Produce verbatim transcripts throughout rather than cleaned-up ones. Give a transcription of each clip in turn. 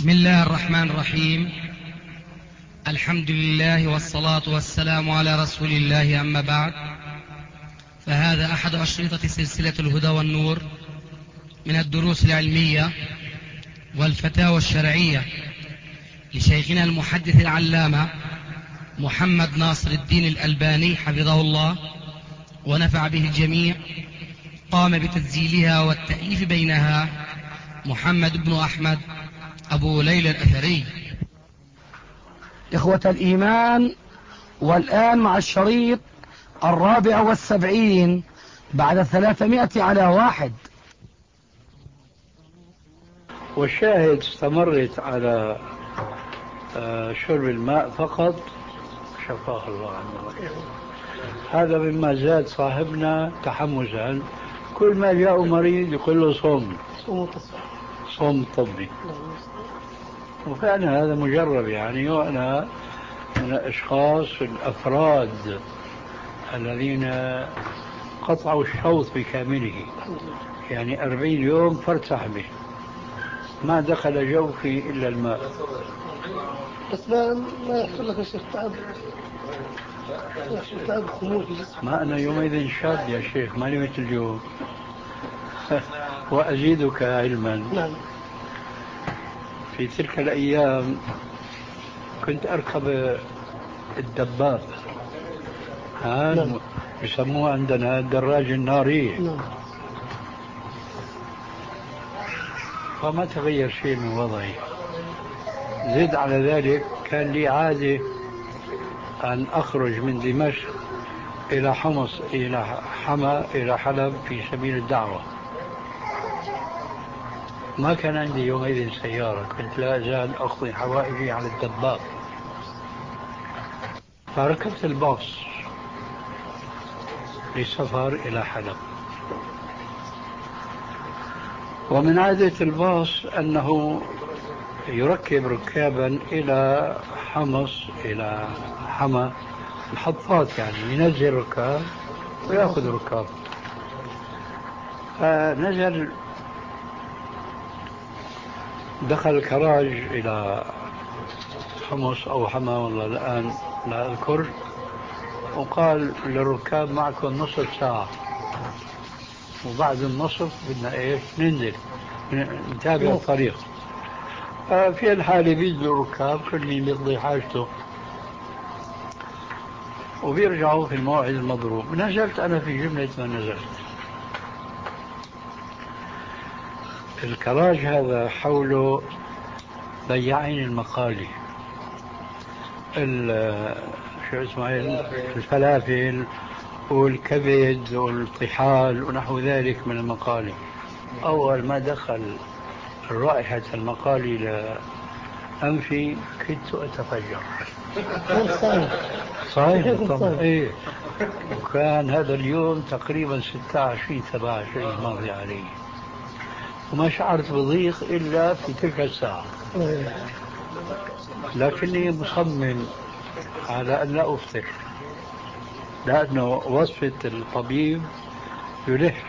بسم الله الرحمن الرحيم. الحمد لله والصلاة والسلام على رسول الله، أما بعد، فهذا أحد أشرطة سلسلة الهدى والنور من الدروس العلمية والفتاوى الشرعية لشيخنا المحدث العلامة محمد ناصر الدين الألباني حفظه الله ونفع به الجميع. قام بتسجيلها والتأليف بينها محمد بن أحمد أبو ليلى الأثري. إخوة الإيمان، والآن مع الشريط الرابع والسبعين بعد ثلاثمائة على واحد. والشاهد استمرت على شرب الماء فقط، شفاه الله عنه. هذا مما زاد صاحبنا تحمسا، كل ما جاء مريض يقول له صوم صوم طبي، وفعلا هذا مجرب يعني. وأنا من الأشخاص الأفراد الذين قطعوا الشوط بكامله، يعني أربعين يوم فارتاح به، ما دخل جوفي إلا الماء. بس ما ما يحصل لك يا شيخ تعب، يحصل تعب خمول في جسمك؟ ما أنا يومئذ شاب يا شيخ، ماني مثل اليوم. وأزيدك علما. نعم. في تلك الأيام كنت أركب الدباب، ها نعم. يسموه عندنا الدراج الناري. نعم. فما تغير شيء من وضعي. زد على ذلك كان لي عادة أن أخرج من دمشق إلى حمص إلى حما إلى حلب في سبيل الدعوة. ما كان عندي يومئذ سيارة، كنت لا أزال أقضي حوائجي على الدباب، فركبت الباص للسفر إلى حلب. ومن عادة الباص أنه يركب ركابا إلى حمص إلى حما، محطات يعني، ينزل ركاب ويأخذ ركاب. فنزل، دخل الكراج إلى حمص أو حما والله الآن لا أذكر، وقال للركاب معكم نصف ساعة، وبعد النصف بدنا إيش ننزل نتابع الطريق. في الحالة بينزلوا الركاب، كل مين بيقضي حاجته وبيرجعوا في الموعد المضروب. نزلت أنا في جملة ما نزلت. الكراج هذا حوله بياعين المقالي، شو اسمه الفلافل والكبد والطحال ونحو ذلك من المقالي. أول ما دخل رائحة المقالي لأنفي كدت أتفجر. صحيح طبعا. إيه. وكان هذا اليوم تقريبا ستة وعشرين سبعة وعشرين ماضي عليه، وما شعرت بضيق إلا في تلك الساعة. لكني مصمم على أن لا أفطر، لأنه وصفة الطبيب يلح.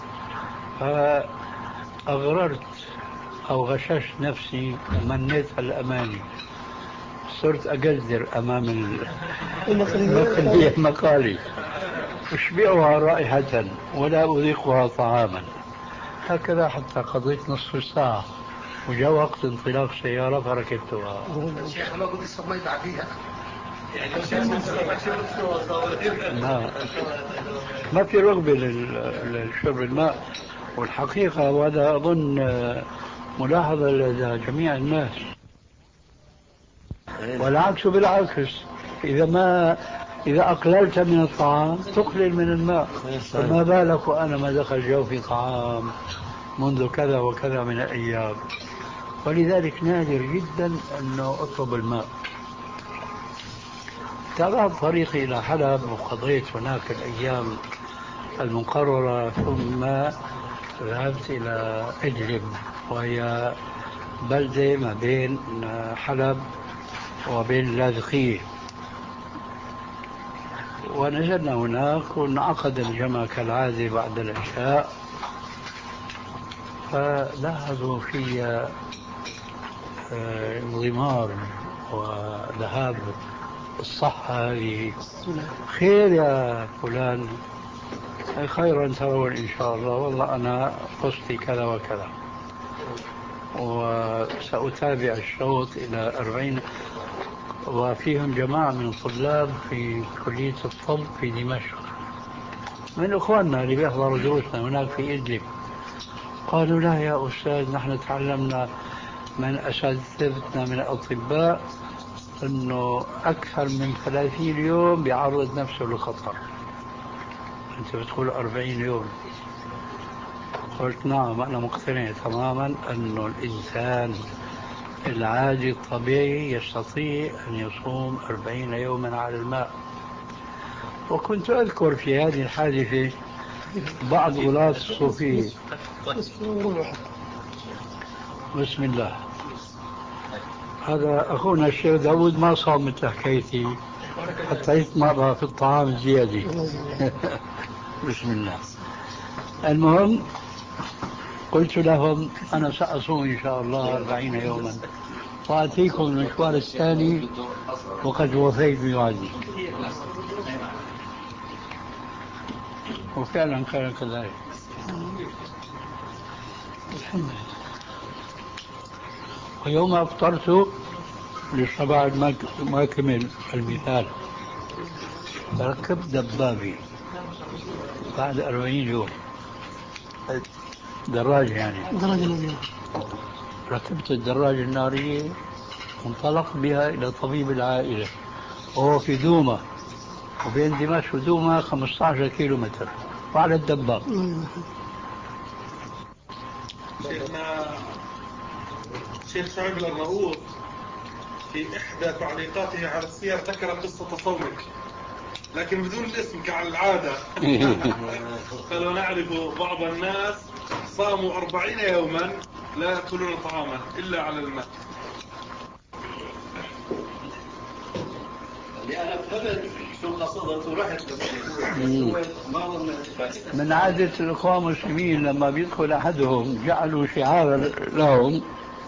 فأغررت أو غششت نفسي ومنيت على الأماني، صرت أقدر أمام المقالي المقالي أشبعها رائحة ولا أذيقها طعاما. هكذا حتى قضيت نصف ساعة، وجاء وقت انطلاق سيارة فركبتها. شيخ ما قلت الصف ما يتعديها يعني ما ما في رغبة للشرب الماء. والحقيقة وهذا أظن ملاحظة لدى جميع الناس، والعكس بالعكس. إذا ما إذا أقللت من الطعام تقلل من الماء، فما بالك وأنا ما دخل جوفي طعام منذ كذا وكذا من الأيام. ولذلك نادر جدا أنه أطلب الماء. تابعت طريقي إلى حلب وقضيت هناك الأيام المقررة، ثم ذهبت إلى إدلب، وهي بلدة ما بين حلب وبين اللاذقية. ونزلنا هناك وانعقد الجمع كالعادة بعد العشاء. فلاحظوا في انضمار وذهاب الصحة هذه خير يا فلان، خيرا ترون إن شاء الله، والله أنا قصتي كذا وكذا، وسأتابع الشوط إلى أربعين. وفيهم جماعة من الطلاب في كلية الطب في دمشق من إخواننا اللي بيحضروا دروسنا هناك في إدلب، قالوا لا يا أستاذ نحن تعلمنا من أساتذتنا من الأطباء أنه أكثر من ثلاثين يوم بيعرض نفسه للخطر، أنت بتقول أربعين يوم. قلت نعم أنا مقتنع تماما أنه الإنسان العادي الطبيعي يستطيع أن يصوم أربعين يوما على الماء. وكنت أذكر في هذه الحادثة بعض غلاة الصوفية. بسم الله. هذا أخونا الشيخ داود ما صام مثل حكايتي حتى يطمع في الطعام الزيادة. بسم الله. المهم قلت لهم أنا سأصوم إن شاء الله أربعين يوما وأتيكم المشوار الثاني وقد وفيت بوعدي. وفعلا كان كذلك. الحمد لله. ويوم أفطرت لسه بعد ما ما كمل المثال ركبت دبابي بعد أربعين يوم، دراجة يعني دراجة. ركبت الدراجة النارية وانطلق بها إلى طبيب العائلة وهو في دومة، وبين دمشق ودومة خمسة عشر كيلو متر وعلى الدباب. شيخنا شيخ شعيب الرؤوف في إحدى تعليقاته على السير ذكر قصة صومك لكن بدون الاسم كالعادة. قالوا نعرف بعض الناس صاموا أربعين يوما لا يأكلون طعاما إلا على الماء. أنا فهمت شو قصدت ورحت من عادة الإخوان المسلمين لما بيدخل أحدهم جعلوا شعارا لهم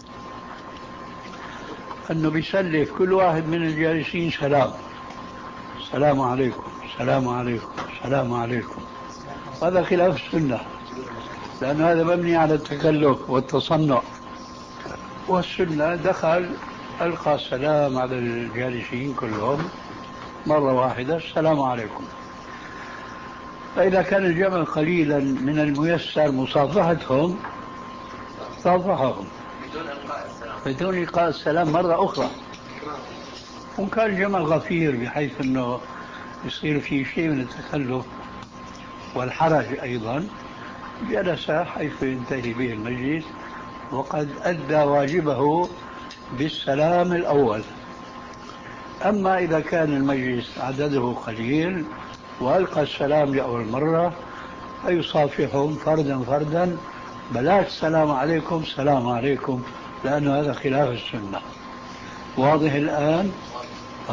أنه بيسلف كل واحد من الجالسين سلام، السلام عليكم السلام عليكم السلام عليكم. هذا خلاف السنة لأن هذا مبني على التكلف والتصنع، والسنة دخل ألقى السلام على الجالسين كلهم مرة واحدة السلام عليكم. فإذا كان الجمع قليلا من الميسر مصافحتهم صافحهم بدون إلقاء السلام مرة أخرى. وإن كان الجمع غفير بحيث أنه يصير في شيء من التكلف والحرج أيضا جلس حيث ينتهي به المجلس وقد أدى واجبه بالسلام الأول. أما إذا كان المجلس عدده قليل وألقى السلام لأول مرة فيصافحهم فردا فردا، بلاش السلام عليكم السلام عليكم، لأنه هذا خلاف السنة. واضح الآن؟ طيب.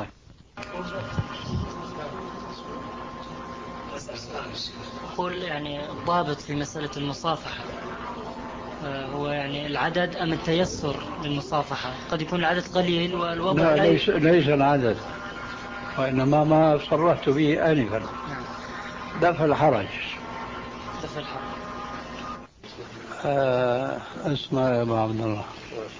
أقول يعني الضابط في مسألة المصافحة هو يعني العدد أم التيسر للمصافحة؟ قد يكون العدد قليل والوضع لا ليس, ليس العدد، وإنما ما صرحت به آنفا دفع الحرج. دفع الحرج. آه اسمع يا أبو عبد الله،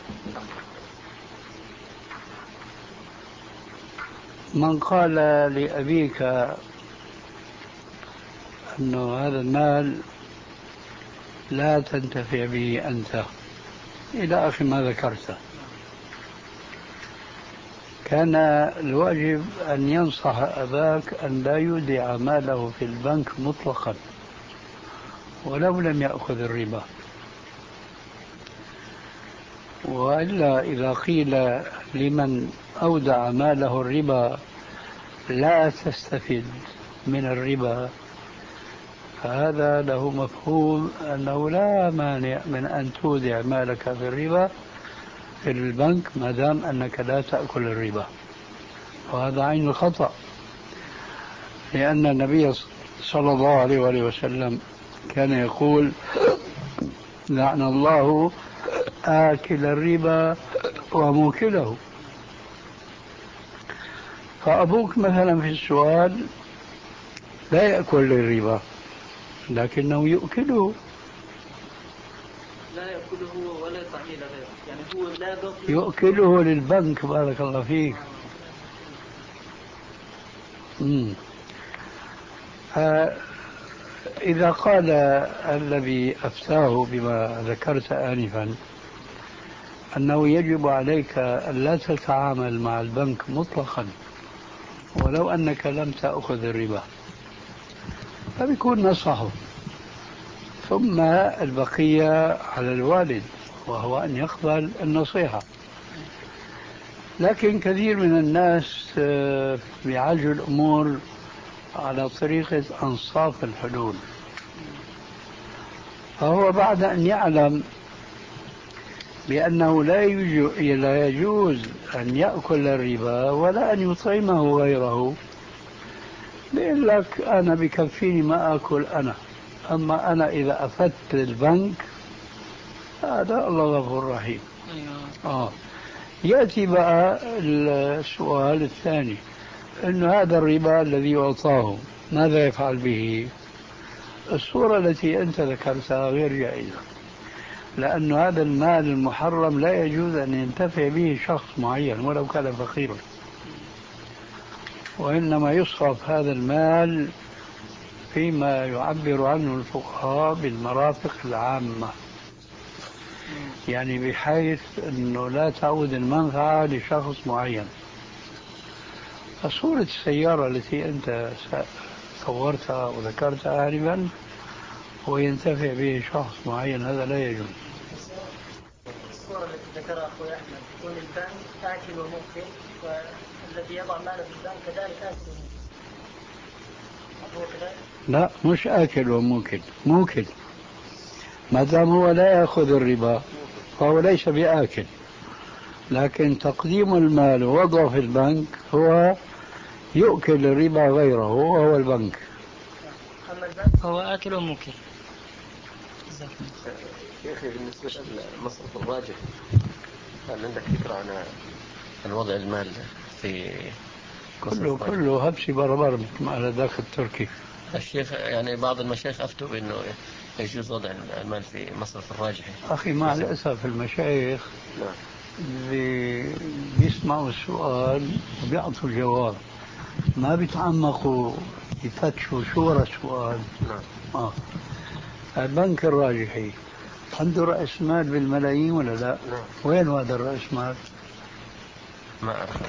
من قال لأبيك أنه هذا المال لا تنتفع به أنت إلى آخر ما ذكرته، كان الواجب أن ينصح أباك أن لا يودع ماله في البنك مطلقا ولو لم يأخذ الربا. وإلا إذا قيل لمن أودع ماله الربا لا تستفيد من الربا، فهذا له مفهوم أنه لا مانع من أن تودع مالك في الربا في البنك ما دام أنك لا تأكل الربا، وهذا عين الخطأ. لأن النبي صلى الله عليه وآله وسلم كان يقول لعن الله آكل الربا وموكله. فأبوك مثلا في السؤال لا يأكل الربا لكنه يؤكله. لا يأكله ولا يطعمه لغيره، يعني هو لا بقي يؤكله للبنك. بارك الله فيك. مم. آه إذا قال الذي أفتاه بما ذكرت آنفا أنه يجب عليك أن لا تتعامل مع البنك مطلقا ولو أنك لم تأخذ الربا، فبيكون نصحه، ثم البقية على الوالد وهو أن يقبل النصيحة. لكن كثير من الناس بيعالجوا الأمور على طريقة أنصاف الحلول، فهو بعد أن يعلم بأنه لا يجوز أن يأكل الربا ولا أن يطعمه غيره، بيقول لك أنا بكفيني ما أكل أنا، أما أنا إذا أفدت البنك هذا الله غفور رحيم. آه. يأتي بقى السؤال الثاني، أن هذا الربا الذي أعطاه ماذا يفعل به؟ الصورة التي أنت ذكرتها غير جائزة، لأن هذا المال المحرم لا يجوز أن ينتفع به شخص معين ولو كان فقيرا، وإنما يصرف هذا المال فيما يعبر عنه الفقهاء بالمرافق العامة، يعني بحيث أنه لا تعود المنفعة لشخص معين. فصورة السيارة التي أنت صورتها وذكرتها آنفا وينتفع به شخص معين هذا لا يجوز. الصورة التي ذكرها أخوي أحمد يكون البنك آكل وموكل، والذي يضع ماله في البنك كذلك آكل وموكل. لا، مش آكل وموكل، موكل. ما دام هو لا يأخذ الربا فهو ليس بآكل، لكن تقديم المال ووضعه في البنك هو يؤكل الربا غيره وهو البنك. أما البنك فهو آكل وموكل. شيخي بالنسبة للمصرف الراجح، هل عندك فكرة عن الوضع المال في كله كله هبسي بربر على ذاك التركي؟ الشيخ يعني بعض المشايخ أفتوا بأنه يجوز وضع المال في مصرف الراجحي. أخي مع الأسف المشايخ اللي بيسمعوا السؤال وبيعطوا الجواب ما بيتعمقوا يفتشوا شو ورا السؤال. آه. البنك الراجحي عنده رأس مال بالملايين ولا لا؟ نعم. وين هذا الرأس مال؟ ما أعرف.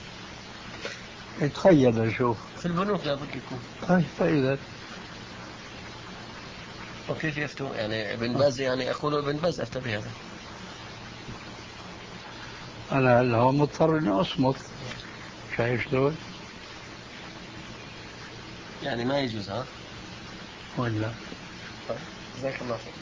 اتخيل اشوف في البنوك لابد يكون. طيب فإذا وكيف يفتوا يعني ابن باز، يعني أقول ابن باز أفتى بهذا. أنا هلا هو مضطر إني أصمت، شايف شلون؟ يعني ما يجوز ها؟ ولا طيب جزاك الله خير.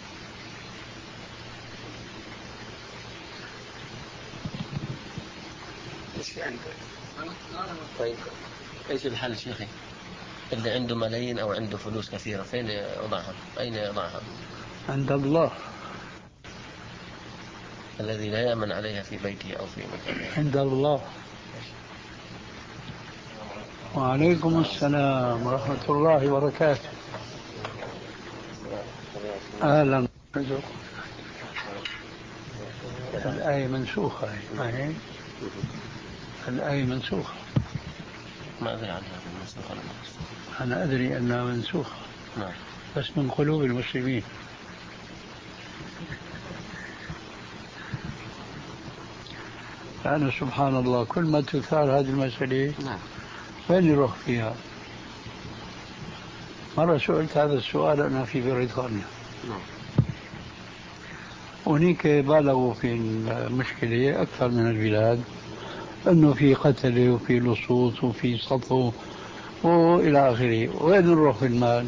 ايش في عندك؟ طيب ايش الحل شيخي؟ اللي عنده ملايين او عنده فلوس كثيرة فين يضعها؟ اين يضعها؟ عند الله الذي لا يأمن عليها في بيته او في مكانه. عند الله. وعليكم السلام ورحمة الله وبركاته. أهلا. الآية منسوخة هي. الآية منسوخة. ما أدري عنها منسوخة ولا منسوخة. أنا أدري أنها منسوخة. نعم. بس من قلوب المسلمين. لأن سبحان الله كل ما تثار هذه المسألة نعم. وين يروح فيها؟ مرة سئلت هذا السؤال أنا في بريطانيا. نعم. هناك بالغوا في المشكلة أكثر من البلاد، أنه في قتل وفي لصوص وفي سطو وإلى آخره. وين نروح في المال؟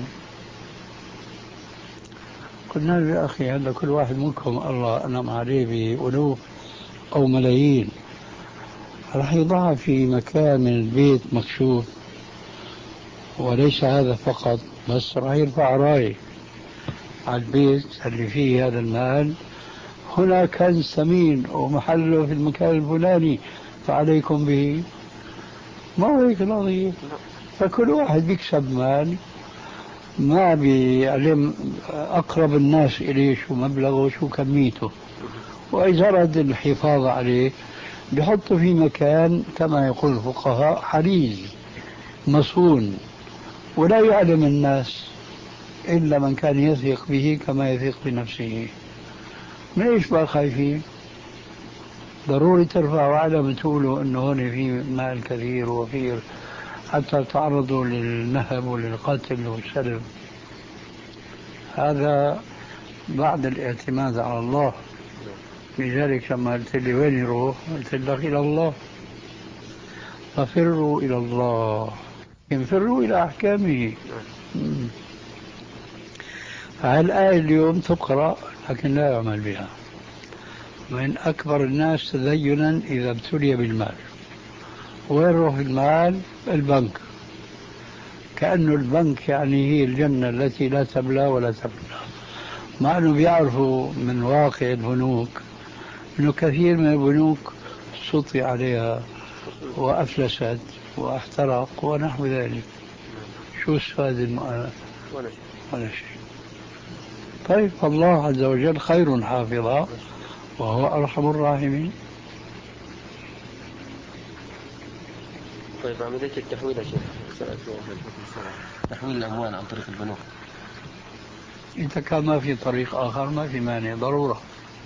قلنا له يا أخي هذا كل واحد منكم الله أنعم عليه بألوف أو ملايين، راح يضعها في مكان من البيت مكشوف، وليس هذا فقط، بس راح يرفع راية على البيت اللي فيه هذا المال، هنا كنز ثمين ومحله في المكان الفلاني فعليكم به. ما هو هيك القضية. فكل واحد بيكسب مال ما بيعلم أقرب الناس إليه شو مبلغه وشو كميته، وإذا أراد الحفاظ عليه بحطه في مكان كما يقول الفقهاء حريز مصون، ولا يعلم الناس إلا من كان يثق به كما يثق بنفسه. من إيش بقى خايفين؟ ضروري ترفعوا علم تقولوا إنه هون في مال كثير ووفير حتى تعرضوا للنهب وللقتل والسلب. هذا بعد الاعتماد على الله. لذلك لما قلت لي وين يروح؟ قلت لك إلى الله. ففروا إلى الله، انفروا إلى أحكامه. هالآية اليوم تقرأ لكن لا يعمل بها. من أكبر الناس تدينا إذا ابتلي بالمال. وين يروح المال؟ البنك. كأنه البنك يعني هي الجنة التي لا تبلى ولا تبلى، مع أنه بيعرفوا من واقع البنوك أنه كثير من البنوك سطي عليها وأفلست واحترق ونحو ذلك. شو استفاد المؤمن؟ ولا شيء. طيب الله عز وجل خير حافظا وهو أرحم الراحمين. طيب عملية التحويل يا شيخ، تحويل الأموال عن طريق البنوك، إذا كان ما في طريق آخر ما في مانع ضرورة.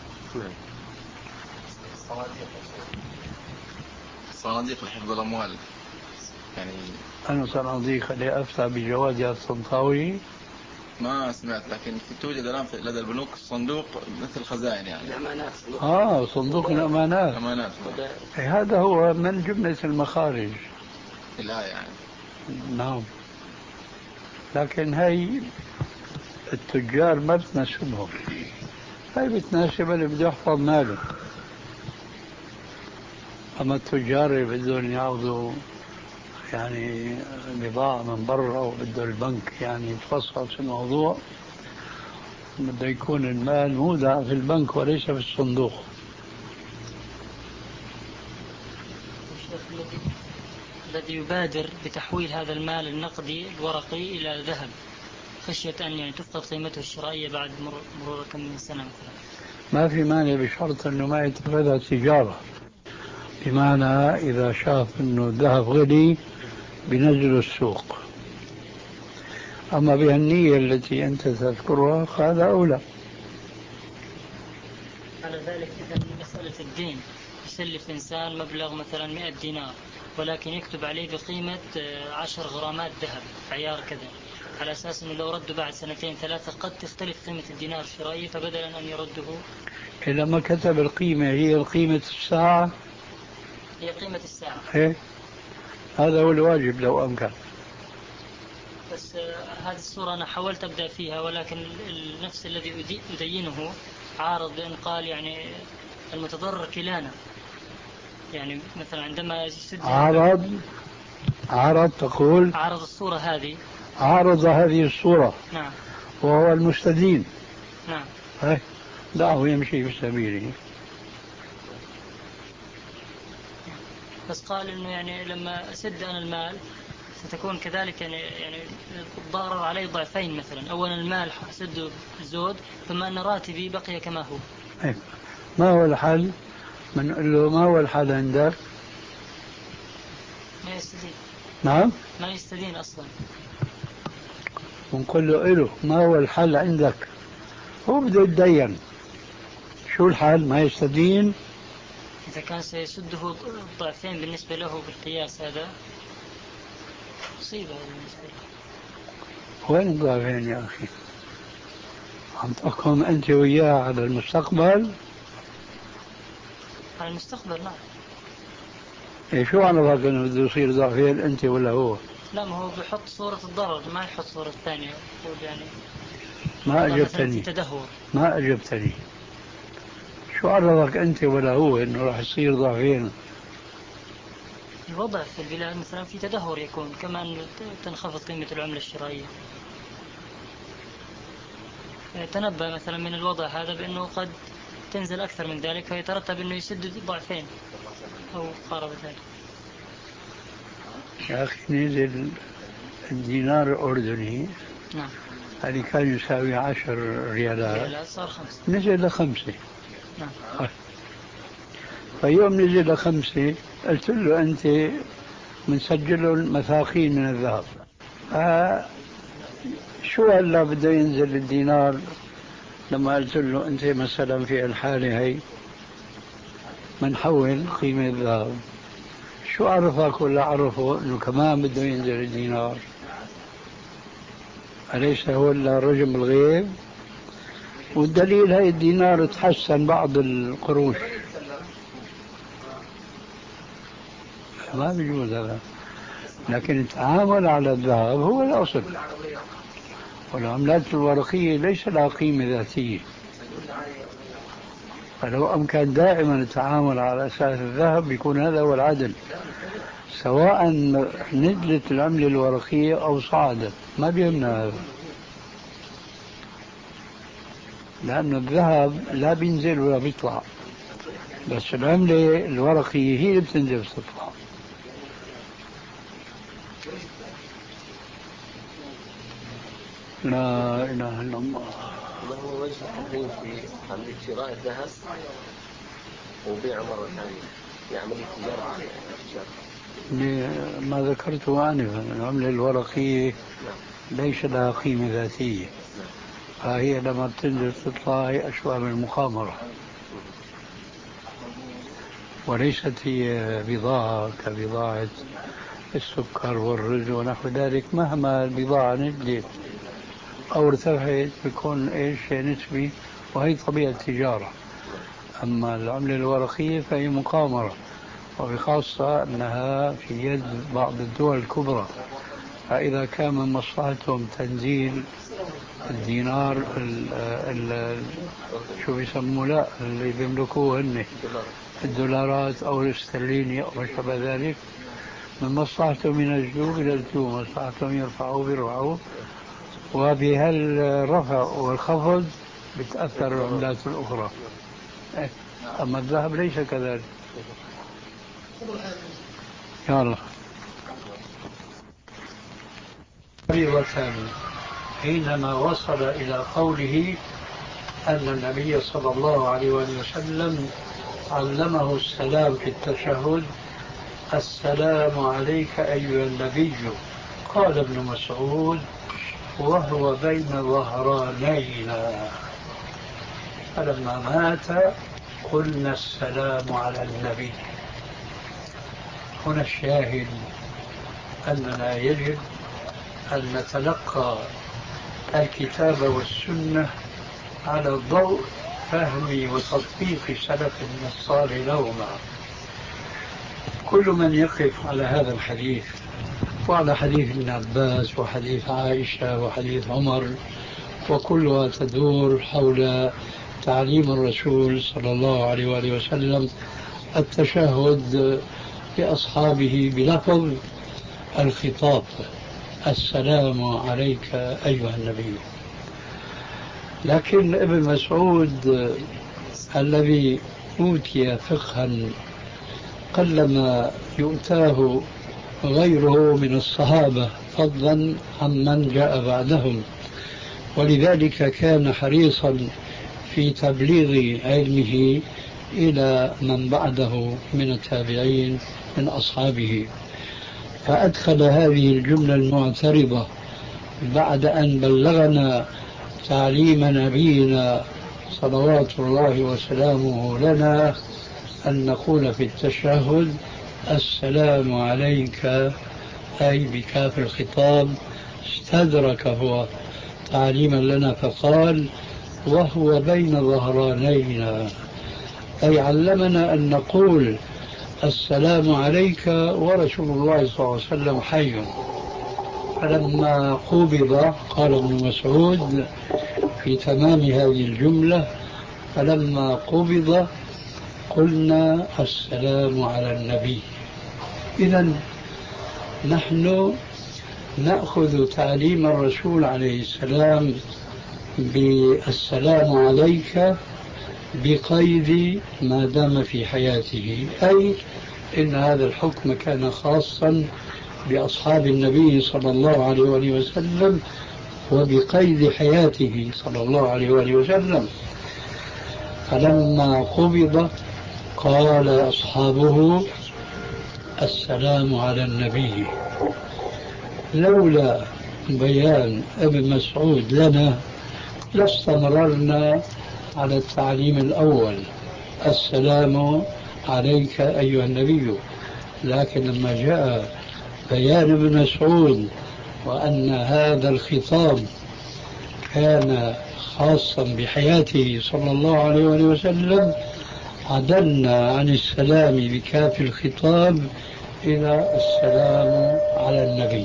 صناديق لحفظ الأموال يعني. أنا صناديق اللي أفتى بجواز الصنطاوي ما سمعت، لكن توجد الآن لدى البنوك صندوق مثل خزائن يعني. الأمانات. آه صندوق الأمانات. أمانات. هذا هو من جملة المخارج الآية يعني. نعم. لكن هاي التجار ما بتناسبهم، هاي بتناسب اللي بده يحفظ ماله. أما التجار اللي بدهم ياخذوا يعني بضاعة من برا وبده البنك يعني يتفصل الموضوع، بده يكون المال مودع في البنك وليس في الصندوق. الذي يبادر بتحويل هذا المال النقدي الورقي إلى ذهب خشية أن يعني تفقد قيمته الشرائية بعد مرور كم من سنة مثلا. ما في مانع بشرط أنه ما يتخذها تجارة، بمعنى إذا شاف أنه الذهب غلي بنزل السوق. أما بهالنية التي أنت تذكرها فهذا أولى. على ذلك إذا مسألة الدين، يسلف إنسان مبلغ مثلا مئة دينار ولكن يكتب عليه بقيمة عشر غرامات ذهب عيار كذا، على أساس أنه لو رده بعد سنتين ثلاثة قد تختلف قيمة الدينار الشرائية، فبدلا أن يرده إذا ما كتب القيمة هي قيمة الساعة، هي قيمة الساعة. إيه؟ هذا هو الواجب لو أمكن. بس هذه الصورة أنا حاولت أبدأ فيها، ولكن النفس الذي أدينه عارض بأن قال يعني المتضرر كلانا، يعني مثلا عندما يسد عارض عارض تقول عارض الصورة هذه، عارض هذه الصورة. نعم. وهو المستدين. نعم. هاي دعه يمشي في سبيله. بس قال إنه يعني لما أسد أنا المال ستكون كذلك يعني يعني الضرر علي ضعفين، مثلا أولا المال حسده زود، ثم أن راتبي بقي كما هو. هاي. ما هو الحل؟ من له ما هو الحل عندك؟ ما يستدين. نعم. ما يستدين أصلا. ونقول له إله ما هو الحل عندك؟ هو بده يتدين. شو الحل؟ ما يستدين. إذا كان سيسده الضعفين بالنسبة له بالقياس هذا مصيبة بالنسبة له. وين الضعفين يا أخي؟ عم تحكم أنت وياه على المستقبل؟ على المستقبل نعم. إيه شو عرفك إنه بده يصير ضعفين أنت ولا هو؟ لا، ما هو بيحط صورة الضرر ما يحط صورة ثانية. يقول يعني ما أجبتني. في تدهور. ما أجبتني. شو عرفك أنت ولا هو إنه راح يصير ضعفين؟ الوضع في البلاد مثلا في تدهور يكون، كمان تنخفض قيمة العملة الشرائية. تنبأ مثلا من الوضع هذا بأنه قد تنزل أكثر من ذلك فيترتب أنه يسدد ضعفين أو قارب ذلك. يا أخي نزل الدينار الأردني نعم اللي كان يساوي عشر ريالات لا صار خمسة، نزل لخمسة. نعم. فيوم نزل لخمسة قلت له أنت منسجل المثاقين من الذهب، آه شو هلا بده ينزل الدينار؟ لما قلت له أنت مثلا في الحالة هي منحول قيمة الذهب، شو عرفك ولا عرفه أنه كمان بده ينزل الدينار؟ أليس هو إلا رجم الغيب؟ والدليل هاي الدينار تحسن بعض القروش، ما بيجوز هذا. لكن التعامل على الذهب هو الأصل، والعملات الورقية ليس لها قيمة ذاتية. فلو أمكن دائما التعامل على أساس الذهب يكون هذا هو العدل، سواء نزلت العملة الورقية أو صعدت، ما بيهمنا هذا، لأن الذهب لا بينزل ولا بيطلع، بس العملة الورقية هي اللي بتنزل وتطلع. لا إله إلا الله. ما هو وجه التحريم في عملية شراء الذهب وبيعه مرة ثانية في عملية تجارة التجارة؟ ما ذكرته آنفا، العملة الورقية ليس لها قيمة ذاتية، فهي لما بتنزل تطلع هي أشبه من المخامرة، وليست هي بضاعة كبضاعة السكر والرز ونحو ذلك. مهما البضاعة نزلت أو ارتفعت بيكون إيش نسبي، وهي طبيعة التجارة. أما العملة الورقية فهي مقامرة، وبخاصة أنها في يد بعض الدول الكبرى، فإذا كان من مصلحتهم تنزيل الدينار ال ال شو بيسموه لا اللي بيملكوه هن الدولارات أو الاسترليني أو ما شابه ذلك، من مصلحتهم ينزلوه ينزلوه، مصلحتهم يرفعوه بيرفعوه، وبهالرفع والخفض بتأثر العملات الأخرى. أما الذهب ليس كذلك. يلا فريضة حينما وصل إلى قوله أن النبي صلى الله عليه وسلم علمه السلام في التشهد: السلام عليك أيها النبي. قال ابن مسعود: وهو بين ظهرانينا. فلما مات قلنا السلام على النبي. هنا الشاهد أننا يجب أن نتلقى الكتاب والسنة على ضوء فهم وتطبيق سلفنا الصالح لهما. كل من يقف على هذا الحديث وعلى حديث ابن عباس وحديث عائشة وحديث عمر، وكلها تدور حول تعليم الرسول صلى الله عليه وآله وسلم التشهد لأصحابه بلفظ الخطاب: السلام عليك أيها النبي. لكن ابن مسعود الذي أوتي فقها قلما يؤتاه غيره من الصحابة فضلا عمن جاء بعدهم، ولذلك كان حريصا في تبليغ علمه إلى من بعده من التابعين من أصحابه، فأدخل هذه الجملة المعترضة بعد أن بلغنا تعليم نبينا صلوات الله وسلامه لنا أن نقول في التشهد: السلام عليك، أي بكاف الخطاب. استدرك هو تعليما لنا فقال: وهو بين ظهرانينا، أي علمنا أن نقول السلام عليك ورسول الله صلى الله عليه وسلم حي. فلما قبض، قال ابن مسعود في تمام هذه الجملة: فلما قبض قلنا السلام على النبي. إذن نحن نأخذ تعليم الرسول عليه السلام بالسلام عليك بقيد ما دام في حياته، أي إن هذا الحكم كان خاصا بأصحاب النبي صلى الله عليه وآله وسلم وبقيد حياته صلى الله عليه وآله وسلم. فلما قبض قال أصحابه السلام على النبي. لولا بيان ابن مسعود لنا لاستمررنا على التعليم الأول السلام عليك أيها النبي، لكن لما جاء بيان ابن مسعود وأن هذا الخطاب كان خاصا بحياته صلى الله عليه وسلم عدلنا عن السلام بكاف الخطاب إلى السلام على النبي.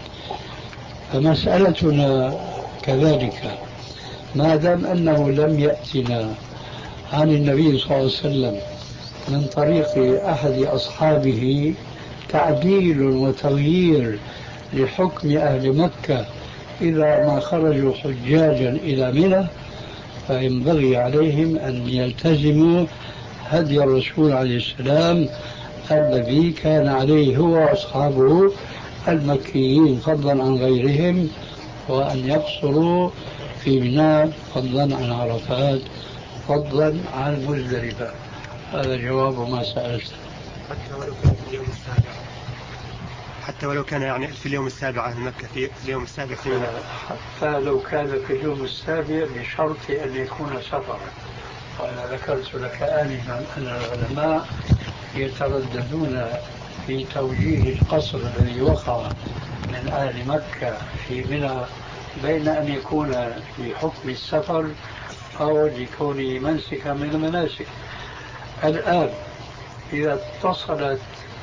فمسألتنا كذلك ما دام أنه لم يأتنا عن النبي صلى الله عليه وسلم من طريق أحد أصحابه تعديل وتغيير لحكم أهل مكة إذا ما خرجوا حجاجا إلى منى، فينبغي عليهم أن يلتزموا هدي الرسول عليه السلام الذي كان عليه هو وأصحابه المكيين فضلا عن غيرهم، وأن يقصروا في منى فضلا عن عرفات فضلا عن مزدلفة. هذا جواب ما سألت. حتى ولو كان في اليوم السابع حتى ولو كان يعني في اليوم السابع عن مكة في اليوم السابع في منى، حتى لو كان في اليوم السابع بشرط أن يكون سفرا. وأنا ذكرت لك آنفا أن العلماء يترددون في توجيه القصر الذي وقع من أهل مكة في منى بين أن يكون لحكم السفر أو لكون منسكا من المناسك. الآن إذا اتصلت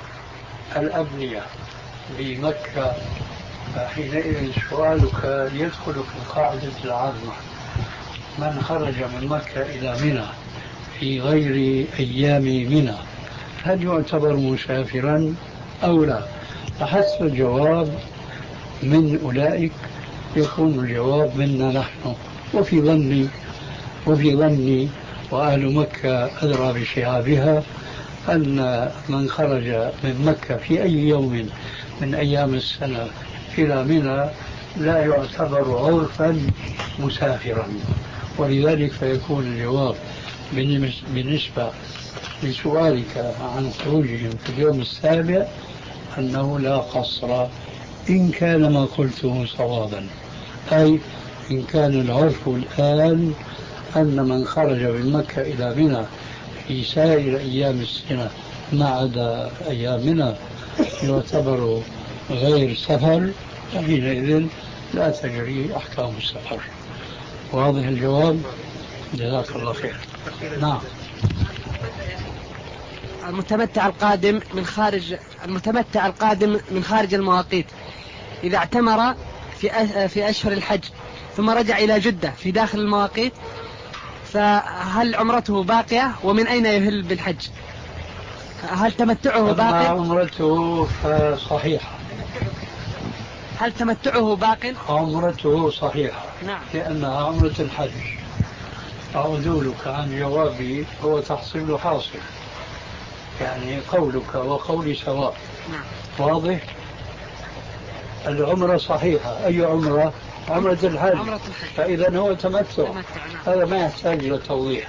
الأبنية بمكة حينئذ سؤالك يدخل في القاعدة العامة: من خرج من مكة إلى منى في غير أيام منى هل يعتبر مسافرا أو لا؟ فحسب الجواب من أولئك يكون الجواب منا نحن، وفي ظني وفي ظني وأهل مكة أدرى بشعابها أن من خرج من مكة في أي يوم من أيام السنة إلى منى لا يعتبر عرفا مسافرا، ولذلك فيكون الجواب بالنسبة لسؤالك عن خروجهم في اليوم السابع أنه لا قصر إن كان ما قلته صوابا، أي إن كان العرف الآن أن من خرج من مكة إلى منى في سائر أيام السنة ما عدا أيام منى يعتبر غير سفر، حينئذ لا تجري أحكام السفر. واضح الجواب؟ جزاك الله خير. نعم. المتمتع القادم من خارج المتمتع القادم من خارج المواقيت إذا اعتمر في في أشهر الحج ثم رجع إلى جدة في داخل المواقيت، فهل عمرته باقية؟ ومن أين يهل بالحج؟ هل تمتعه باق؟ عمرته صحيحة. هل تمتعه باق؟ عمرته صحيحة. نعم. لأنها عمرة الحج. أعذولك عن جوابي هو تحصيل حاصل، يعني قولك وقولي سواء. نعم. واضح؟ العمرة صحيحة. أي عمرة؟ عمرة الحج. عمرة الحج. فإذا هو تمتع. تمتع. نعم. هذا ما يحتاج إلى توضيح.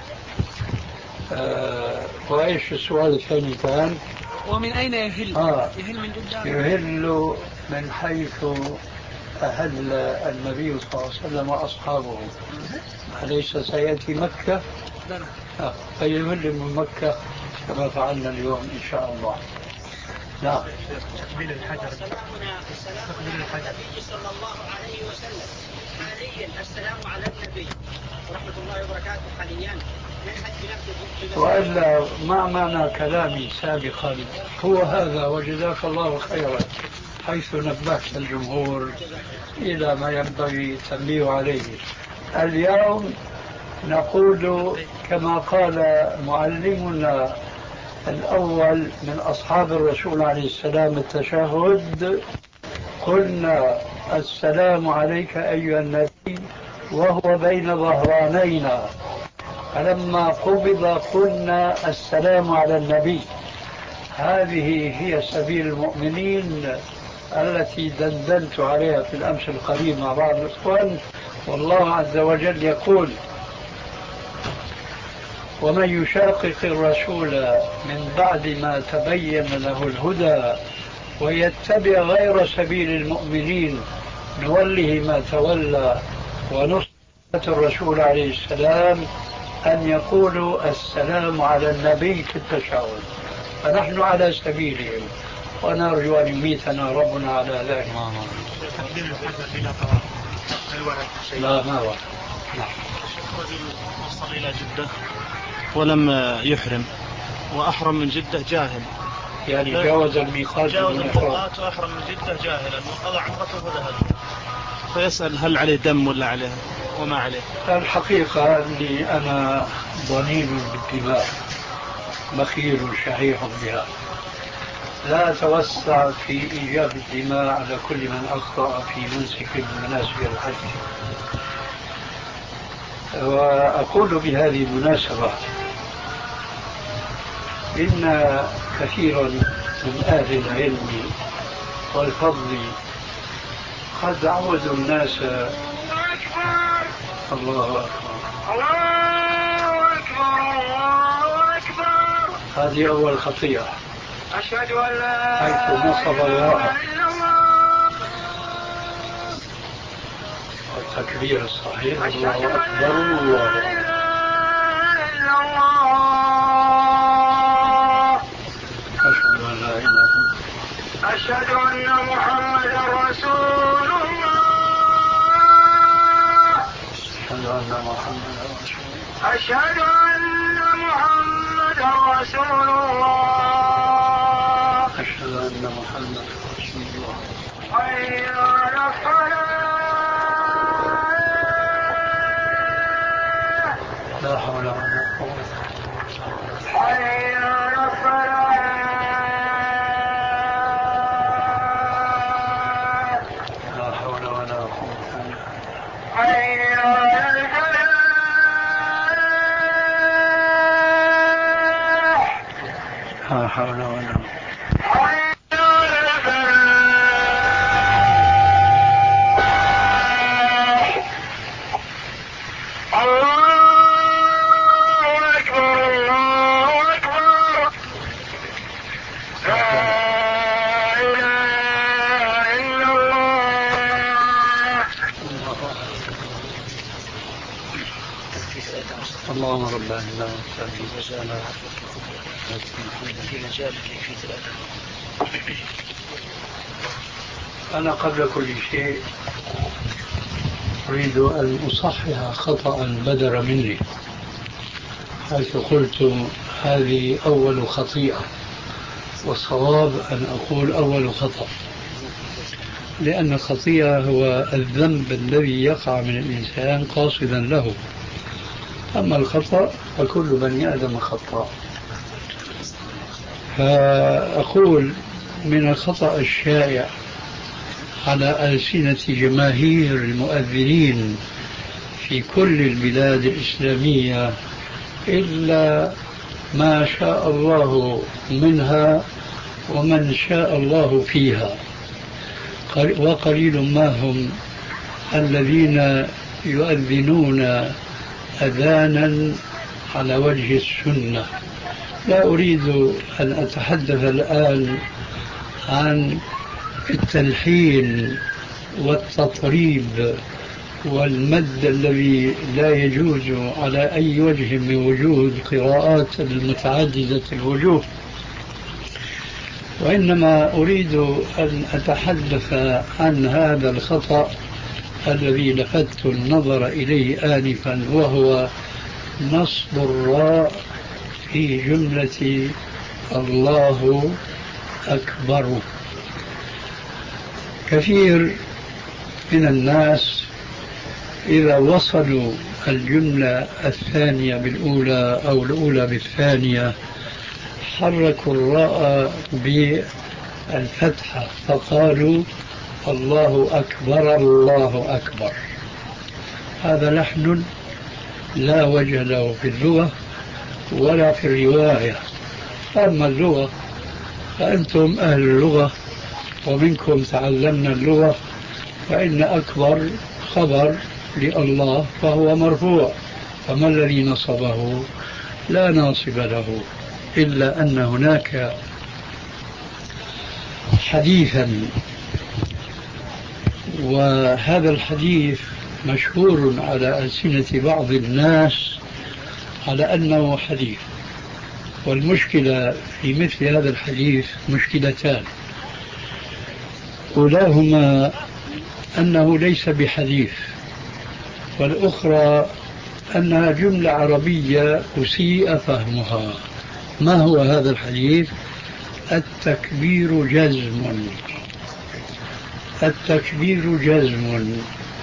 آه وإيش السؤال الثاني كان؟ ومن أين يهل؟ آه. يهل من جدة. يهل من حيث أهل النبي صلى الله عليه وسلم وأصحابه، أليس سيأتي مكة؟ آه. فيهل من مكة كما فعلنا اليوم إن شاء الله. نعم. تقبيل الحجر. تقبيل الحجر. النبي صلى الله عليه وسلم حاليا السلام على النبي ورحمة الله وبركاته حاليا من حج نفسه. وإلا ما معنى كلامي سابقا هو هذا، وجزاك الله خيرا حيث نبهت الجمهور إلى ما ينبغي التنبيه عليه. اليوم نقول كما قال معلمنا الأول من أصحاب الرسول عليه السلام التشهد: قلنا السلام عليك أيها النبي وهو بين ظهرانينا. فلما قبض قلنا السلام على النبي. هذه هي سبيل المؤمنين التي دندنت عليها في الأمس القريب مع بعض الإخوان. والله عز وجل يقول: ومن يشاقق الرسول من بعد ما تبين له الهدى ويتبع غير سبيل المؤمنين نوله ما تولى ونصرة الرسول عليه السلام أن يقولوا السلام على النبي في التشهد. فنحن على سبيلهم ونرجو أن يميتنا ربنا على ذلك. تقديم الحجر إلى طواف هل ورد شيء؟ لا ما ورد. نعم. رجل وصل إلى جدة ولم يحرم وأحرم من جدة جاهل، يعني جاوز الميقات جاوز الميقات وأحرم من جدة جاهلا وقضى عمرته وذهب، فيسأل هل عليه دم ولا عليه وما عليه؟ الحقيقة أني أنا ضنين بالدماء بخيل شحيح بها، لا أتوسع في إيجاب الدماء على كل من أخطأ في منسك من مناسك الحج. وأقول بهذه المناسبة إن كثيرا من أهل العلم والفضل قد عودوا الناس. الله أكبر الله أكبر الله أكبر. هذه أول خطيئة. أشهد أن لا حيث نصب الله التكبير الصحيح. الله أكبر الله أشهد أن محمدا رسول الله. أشهد أن محمدا رسول الله. أشهد أن محمدا رسول الله. أشهد أن محمدا رسول الله. حي على الصلاة. لا حول ولا قوة. حي على الصلاة. لا حول ولا قوة. اللهم رب العالمين في مجال كيفية الأداء. أنا قبل كل شيء أريد أن أصحح خطأ بدر مني، حيث قلت هذه أول خطيئة، والصواب أن أقول أول خطأ، لأن الخطيئة هو الذنب الذي يقع من الإنسان قاصدا له، أما الخطأ فكل بني آدم خطاء. فأقول من الخطأ الشائع على ألسنة جماهير المؤذنين في كل البلاد الإسلامية إلا ما شاء الله منها ومن شاء الله فيها، وقليل ما هم الذين يؤذنون أذانا على وجه السنة. لا أريد أن أتحدث الآن عن التلحين والتطريب والمد الذي لا يجوز على أي وجه من وجوه القراءات المتعددة الوجوه، وإنما أريد أن أتحدث عن هذا الخطأ الذي لفتت النظر إليه آنفا، وهو نصب الراء في جملة الله أكبر. كثير من الناس إذا وصلوا الجملة الثانية بالأولى أو الأولى بالثانية حركوا الراء بالفتحة فقالوا الله أكبر الله أكبر. هذا لحن لا وجه له في اللغة ولا في الرواية. أما اللغة فأنتم أهل اللغة ومنكم تعلمنا اللغة، فإن أكبر خبر لله فهو مرفوع، فما الذي نصبه؟ لا ناصب له، إلا أن هناك حديثا، وهذا الحديث مشهور على ألسنة بعض الناس على أنه حديث. والمشكلة في مثل هذا الحديث مشكلتان، أولاهما أنه ليس بحديث، والأخرى أنها جملة عربية أسيء فهمها. ما هو هذا الحديث؟ التكبير جزم. التكبير جزم.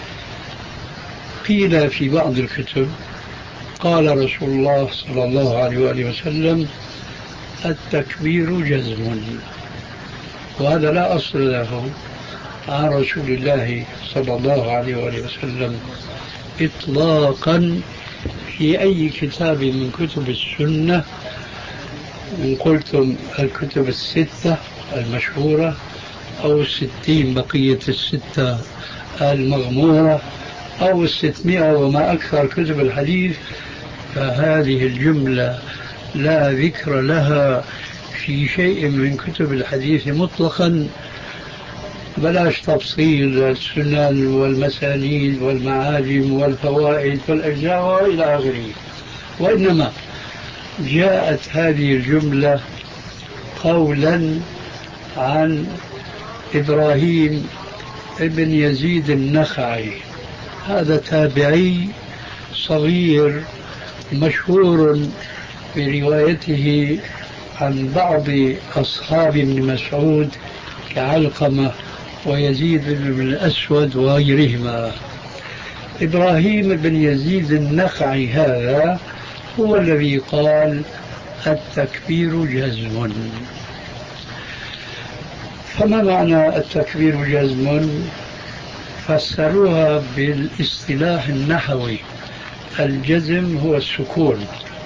قيل في بعض الكتب قال رسول الله صلى الله عليه وآله وسلم التكبير جزم، وهذا لا أصل له عن رسول الله صلى الله عليه وآله وسلم إطلاقا في أي كتاب من كتب السنة، إن قلتم الكتب الستة المشهورة أو الستين بقية الستة المغمورة أو الستمائة وما أكثر كتب الحديث، فهذه الجملة لا ذكر لها في شيء من كتب الحديث مطلقا. بلاش تفصيل السنن والمسانيد والمعاجم والفوائد والأجزاء وإلى آخره، وإنما جاءت هذه الجملة قولا عن إبراهيم ابن يزيد النخعي. هذا تابعي صغير مشهور بروايته عن بعض أصحاب ابن مسعود كعلقمة ويزيد بن الأسود وغيرهما. إبراهيم بن يزيد النخعي هذا هو الذي قال التكبير جزم. فما معنى التكبير جزم؟ فسروها بالاصطلاح النحوي، الجزم هو السكون،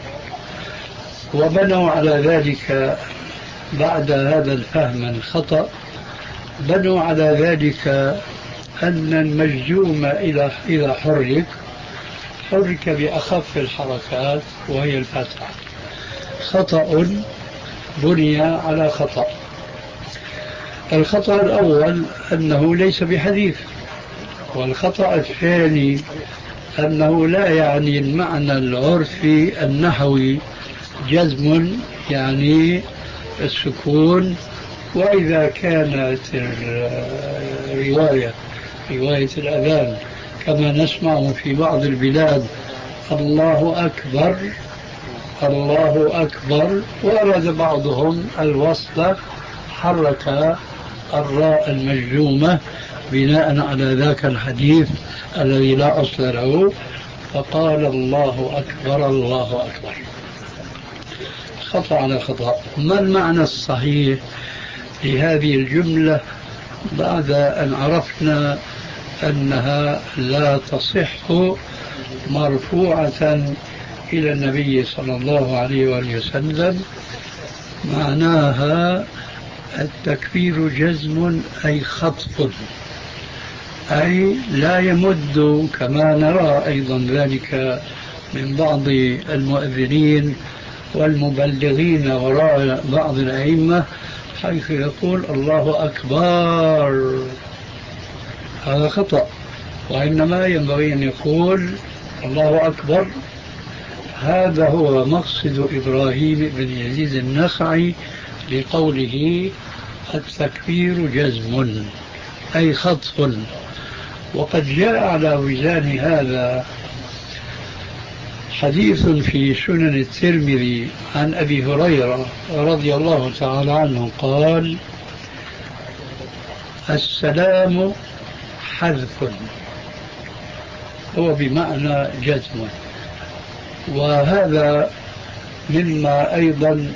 وبنوا على ذلك بعد هذا الفهم الخطأ، بنوا على ذلك أن المجزوم إذا حرك حرك بأخف الحركات وهي الفتحة. خطأ بني على خطأ. الخطأ الأول أنه ليس بحديث، والخطأ الثاني أنه لا يعني المعنى العرفي النحوي جزم يعني السكون. وإذا كانت الرواية رواية الأذان كما نسمع في بعض البلاد الله أكبر الله أكبر، وأراد بعضهم الوصل حرك الراء المجزومة بناء على ذاك الحديث الذي لا أصل له، فقال الله أكبر الله أكبر. خطأ على خطأ. ما المعنى الصحيح لهذه الجملة بعد أن عرفنا أنها لا تصح مرفوعة إلى النبي صلى الله عليه وآله وسلم؟ معناها التكبير جزم أي خطف، أي لا يمد كما نرى أيضا ذلك من بعض المؤذنين والمبلغين وراء بعض الأئمة، حيث يقول الله أكبر. هذا خطأ، وإنما ينبغي أن يقول الله أكبر. هذا هو مقصد إبراهيم بن يزيد النخعي لقوله التكبير جزم أي خطف. وقد جاء على وزان هذا حديث في سنن الترمذي عن أبي هريرة رضي الله تعالى عنه قال السلام حذف، هو بمعنى جزم. وهذا مما أيضا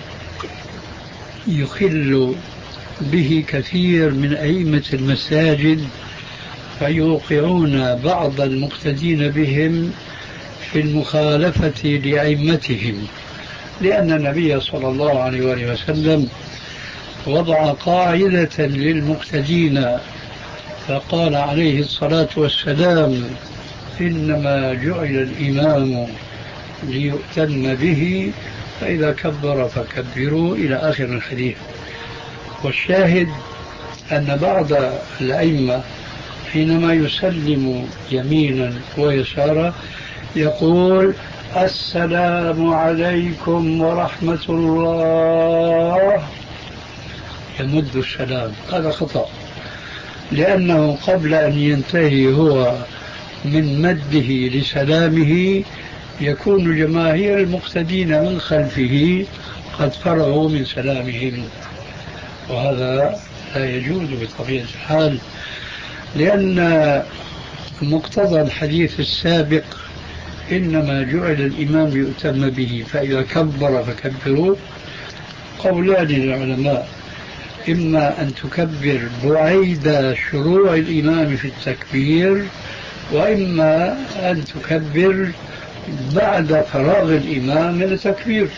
يخل به كثير من أئمة المساجد، فيوقعون بعض المقتدين بهم في المخالفة لأئمتهم، لأن النبي صلى الله عليه وآله وسلم وضع قاعدة للمقتدين فقال عليه الصلاة والسلام: إنما جعل الإمام ليؤتم به فإذا كبر فكبروا إلى آخر الحديث. والشاهد أن بعض الأئمة حينما يسلم يمينا ويسارا يقول: السلام عليكم ورحمة الله، يمد السلام. هذا خطأ، لأنه قبل أن ينتهي هو من مده لسلامه يكون جماهير المقتدين من خلفه قد فرغوا من سلامهم، وهذا لا يجوز بطبيعة الحال، لأن مقتضى الحديث السابق إنما جعل الإمام يؤتم به فإذا كبر فكبروا قولان للعلماء: إما أن تكبر بعيد شروع الإمام في التكبير، وإما أن تكبر بعد فراغ الإمام من التكبير.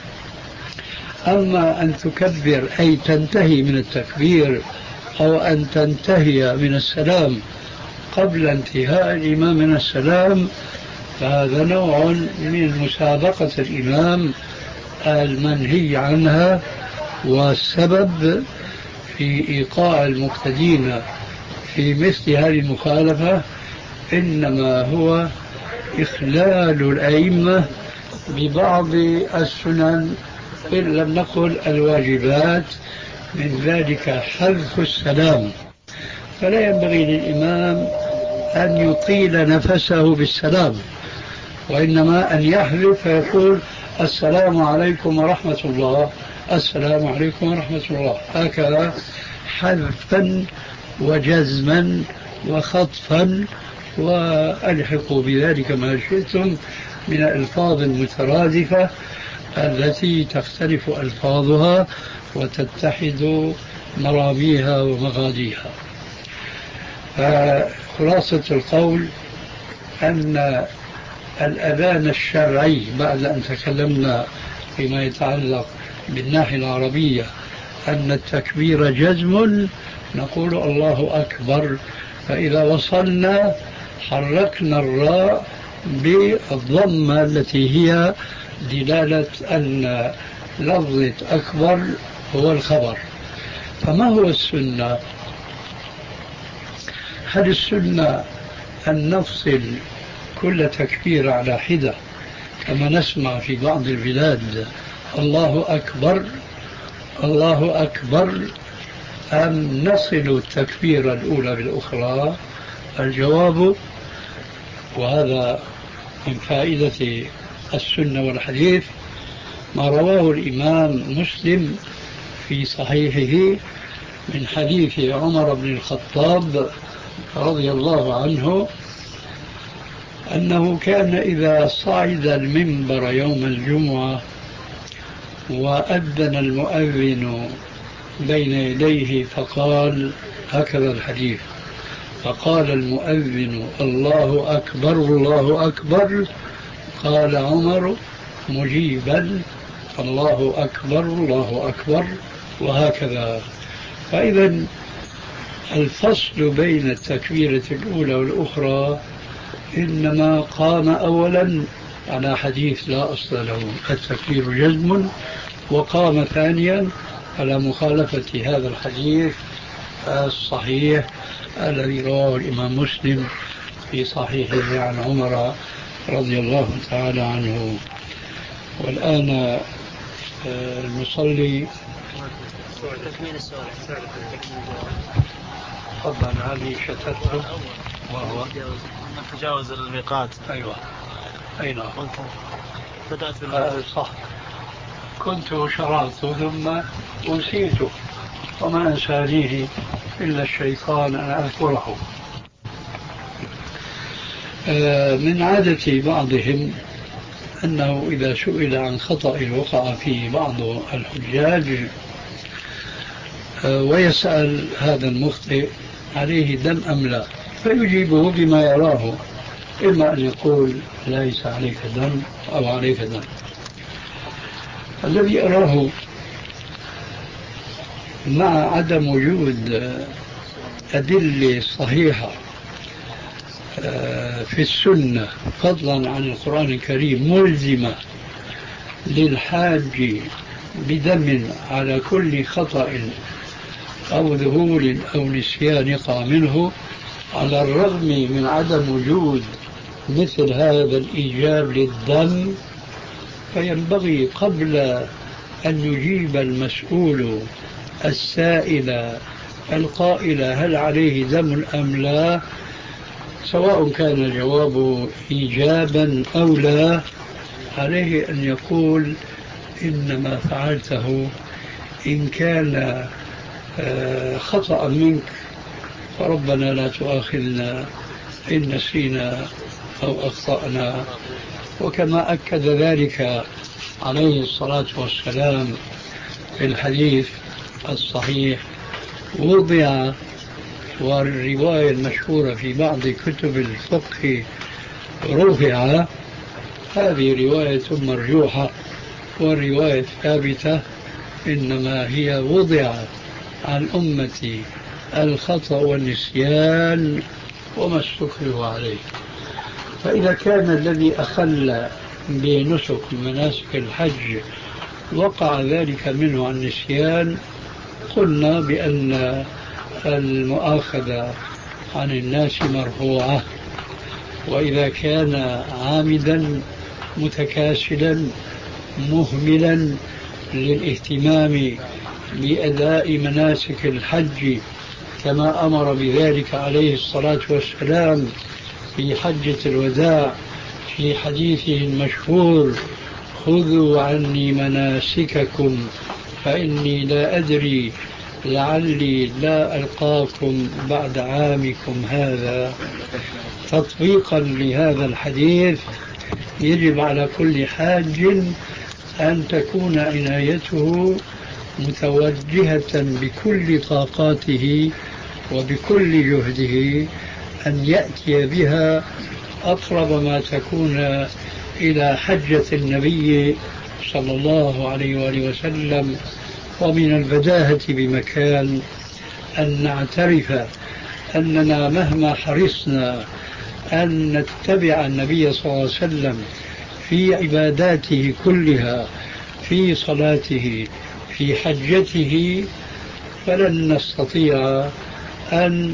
أما أن تكبر أي تنتهي من التكبير أو أن تنتهي من السلام قبل انتهاء الإمام من السلام فهذا نوع من مسابقة الإمام المنهي عنها، والسبب في إيقاع المقتدين في مثل هذه المخالفة إنما هو إخلال الأئمة ببعض السنن إن لم نقل الواجبات، من ذلك حذف السلام. فلا ينبغي للإمام أن يطيل نفسه بالسلام، وإنما أن يحذف فيقول: السلام عليكم ورحمة الله، السلام عليكم ورحمة الله، هكذا حذفا وجزما وخطفا، وألحقوا بذلك ما شئتم من الألفاظ المترادفة التي تختلف ألفاظها وتتحد مراميها ومغاديها. فخلاصة القول أن الأذان الشرعي بعد أن تكلمنا فيما يتعلق بالناحية العربية أن التكبير جزم، نقول الله أكبر، فإذا وصلنا حركنا الراء بالضمة التي هي دلالة أن لفظة أكبر هو الخبر. فما هو السنة؟ هل السنة أن نفصل كل تكبير على حدة كما نسمع في بعض البلاد الله أكبر الله أكبر، أم نصل التكبير الأولى بالأخرى؟ الجواب، وهذا من فائدة السنة والحديث، ما رواه الإمام مسلم في صحيحه من حديث عمر بن الخطاب رضي الله عنه أنه كان إذا صعد المنبر يوم الجمعة وأذن المؤذن بين يديه فقال هكذا الحديث: فقال المؤذن الله أكبر الله أكبر، قال عمر مجيبا الله أكبر الله أكبر، وهكذا. فإذا الفصل بين التكبيرة الأولى والأخرى إنما قام أولا على حديث لا أصل له التكبير جزم، وقام ثانيا على مخالفة هذا الحديث الصحيح الذي رواه الإمام مسلم في صحيحه عن عمر رضي الله تعالى عنه. والآن المصلي تكميل السؤال. تفضل. هذه شتته وهو تجاوز الميقات. أيوة، أي نعم. بدأت آه صح، كنت شرعت ثم أنسيته، وما أنسانيه إلا الشيطان أن أذكره. آه من عادة بعضهم أنه إذا سئل عن خطأ وقع فيه بعض الحجاج آه ويسأل هذا المخطئ عليه دم أم لا، فيجيبه بما يراه إما أن يقول ليس عليك دم أو عليك دم. الذي أراه مع عدم وجود أدلة صحيحة في السنة فضلا عن القرآن الكريم ملزمة للحاج بدم على كل خطأ أو ذهول أو نسيان يقع منه، على الرغم من عدم وجود مثل هذا الإيجاب للدم، فينبغي قبل أن يجيب المسؤول السائل القائل هل عليه دم أم لا، سواء كان الجواب إيجابا أو لا، عليه أن يقول إنما فعلته إن كان خطأ منك فربنا لا تؤاخذنا إن نسينا أو أخطأنا. وكما أكد ذلك عليه الصلاة والسلام في الحديث الصحيح وضع، والرواية المشهورة في بعض كتب الفقه رفع، هذه رواية مرجوحة، والرواية الثابتة إنما هي وضع عن أمتي الخطأ والنسيان وما استكره عليه. فإذا كان الذي أخل بنسك مناسك الحج وقع ذلك منه عن نسيان، قلنا بأن المؤاخذة عن الناس مرفوعة. وإذا كان عامدا متكاسلا مهملا للاهتمام بأداء مناسك الحج كما أمر بذلك عليه الصلاة والسلام في حجة الوداع في حديثه المشهور خذوا عني مناسككم فإني لا أدري لعلي لا ألقاكم بعد عامكم هذا، تطبيقا لهذا الحديث يجب على كل حاج أن تكون عنايته متوجهة بكل طاقاته وبكل جهده أن يأتي بها أقرب ما تكون إلى حجة النبي صلى الله عليه وآله وسلم. ومن البداهة بمكان أن نعترف أننا مهما حرصنا أن نتبع النبي صلى الله عليه وسلم في عباداته كلها، في صلاته، في حجته، فلن نستطيع أن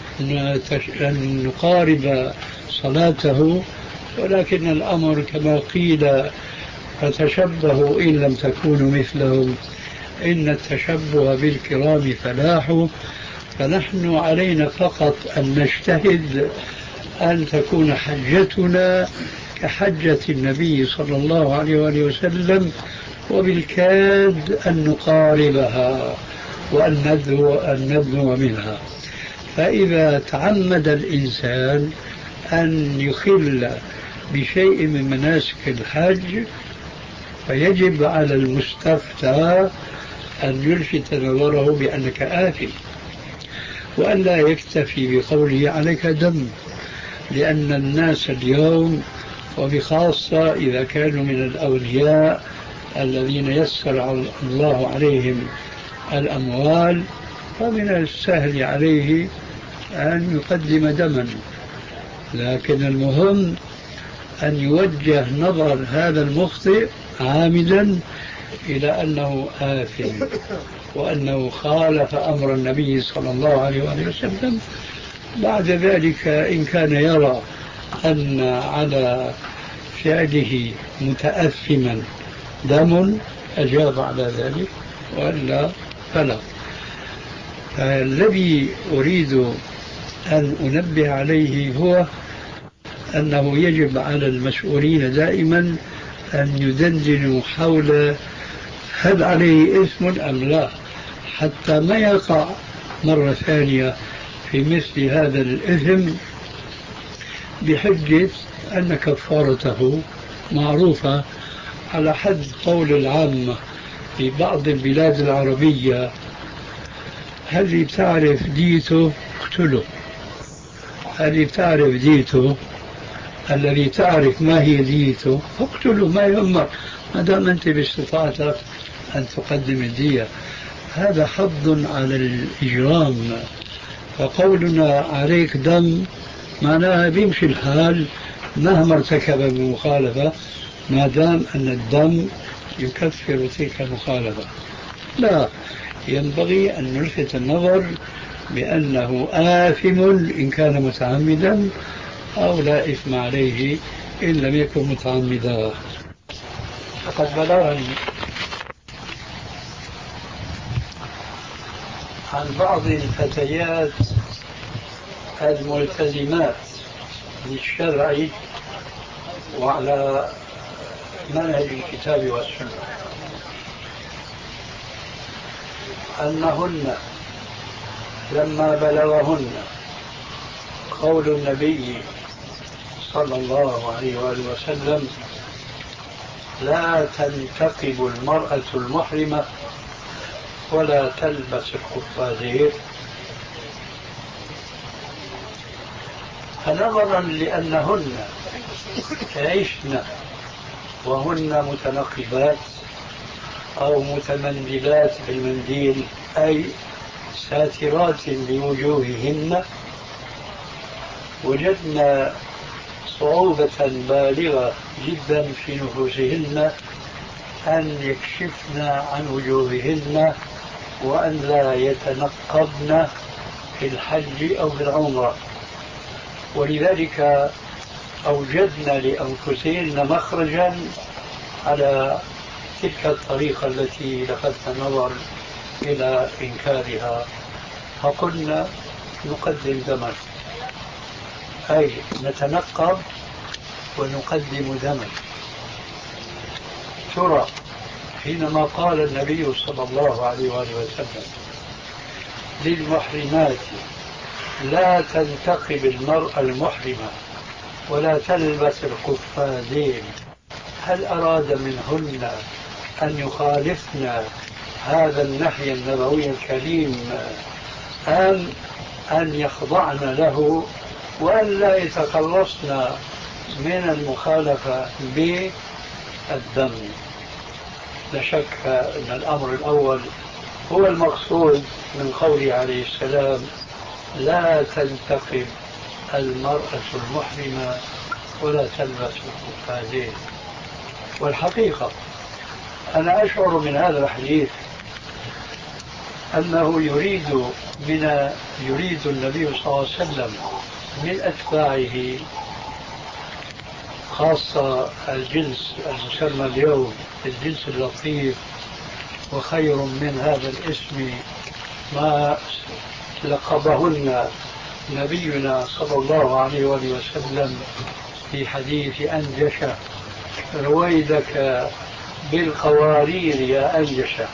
نقارب صلاته. ولكن الأمر كما قيل فتشبهوا إن لم تكونوا مثلهم إن التشبه بالكرام فلاح. فنحن علينا فقط أن نجتهد أن تكون حجتنا كحجة النبي صلى الله عليه وآله وسلم، وبالكاد أن نقاربها وأن ندنو, أن ندنو منها. فإذا تعمد الإنسان أن يخل بشيء من مناسك الحج فيجب على المستفتى أن يلفت نظره بأنك آثم، وأن لا يكتفي بقوله عليك دم، لأن الناس اليوم وبخاصة إذا كانوا من الأولياء الذين يسر الله عليهم الأموال فمن السهل عليه أن يقدم دما، لكن المهم أن يوجه نظر هذا المخطئ عامدا إلى أنه آثم وأنه خالف أمر النبي صلى الله عليه وآله وسلم. بعد ذلك إن كان يرى أن على فعله متأثما دم أجاب على ذلك، وإلا فلا. فالذي أريد أن أنبه عليه هو أنه يجب على المسؤولين دائما أن يدندنوا حول هل عليه إثم أم لا، حتى ما يقع مرة ثانية في مثل هذا الإثم بحجة أن كفارته معروفة على حد قول العامة في بعض البلاد العربية: هل بتعرف ديته اقتله، هل بتعرف ديته الذي تعرف ما هي ديته فاقتله ما يهمك ما دام أنت باستطاعتك أن تقدم الدية. هذا حض على الإجرام. فقولنا عليك دم معناها بيمشي الحال مهما ارتكب من مخالفة ما دام أن الدم يكفر تلك المخالفة. لا، ينبغي أن نلفت النظر بأنه آثم إن كان متعمدا أو لا إثم عليه إن لم يكن متعمدا. فقد بلغني عن بعض الفتيات الملتزمات للشرع وعلى منهج الكتاب والسنة أنهن لما بلغهن قول النبي صلى الله عليه وآله وسلم لا تنتقب المرأة المحرمة ولا تلبس القفازين، فنظرا لأنهن عشن وهن متنقبات أو متمندلات بالمنديل أي ساترات لوجوههن، وجدنا صعوبة بالغة جدا في نفوسهن أن يكشفن عن وجوههن وأن لا يتنقبن في الحج أو في العمرة، ولذلك أوجدنا لأنفسهن مخرجا على تلك الطريقة التي لفتنا النظر إلى إنكارها، فقلنا نقدم دما، أي نتنقب ونقدم دما. ترى حينما قال النبي صلى الله عليه وآله وسلم للمحرمات لا تنتقب المرأة المحرمة ولا تلبس القفازين، هل أراد منهن أن يخالفن هذا النهي النبوي الكريم أم أن يخضعن له وأن لا يتخلصن من المخالفة بالدم؟ لا شك أن الأمر الأول هو المقصود من قوله عليه السلام لا تنتقب المرأة المحرمة ولا تلبس القفازين. والحقيقة أنا أشعر من هذا الحديث أنه يريد من يريد النبي صلى الله عليه وسلم من أتباعه خاصة الجنس المسمى اليوم الجنس اللطيف، وخير من هذا الاسم ما لقبهن نبينا صلى الله عليه وآله وسلم في حديث أنجشة رويدك بالقوارير يا أنجشة،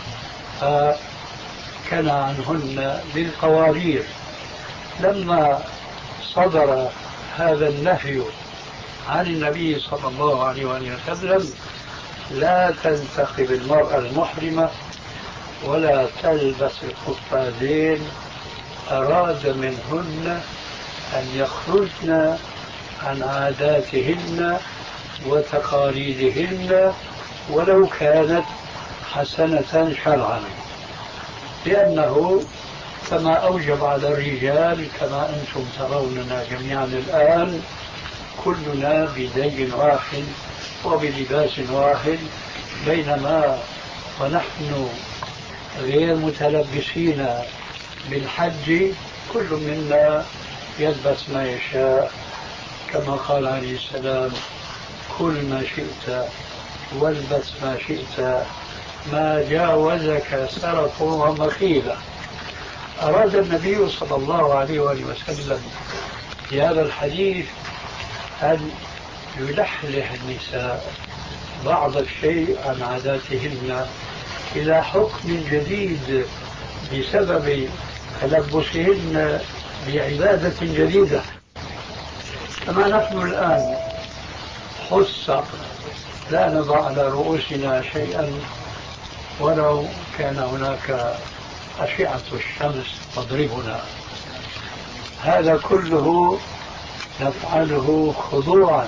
فكان عنهن بالقوارير. لما صدر هذا النهي عن النبي صلى الله عليه وآله وسلم لا تنتقب المرأة المحرمة ولا تلبس القفازين، أراد منهن أن يخرجن عن عاداتهن وتقاليدهن ولو كانت حسنة شرعا، لأنه كما أوجب على الرجال كما أنتم تروننا جميعا الآن كلنا بدين واحد وبلباس واحد، بينما ونحن غير متلبسين بالحج كل منا يلبس ما يشاء، كما قال عليه السلام كل ما شئت والبس ما شئت ما جاوزك سرف ومخيلة. أراد النبي صلى الله عليه وآله وسلم في هذا الحديث أن يلحلح النساء بعض الشيء عن عاداتهن إلى حكم جديد بسبب تلبسهن بعبادة جديدة. كما نحن الآن خص لا نضع على رؤوسنا شيئا ولو كان هناك أشعة الشمس تضربنا، هذا كله نفعله خضوعا